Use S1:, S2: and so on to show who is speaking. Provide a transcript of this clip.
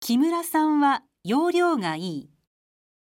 S1: 木村さんは容量がいい。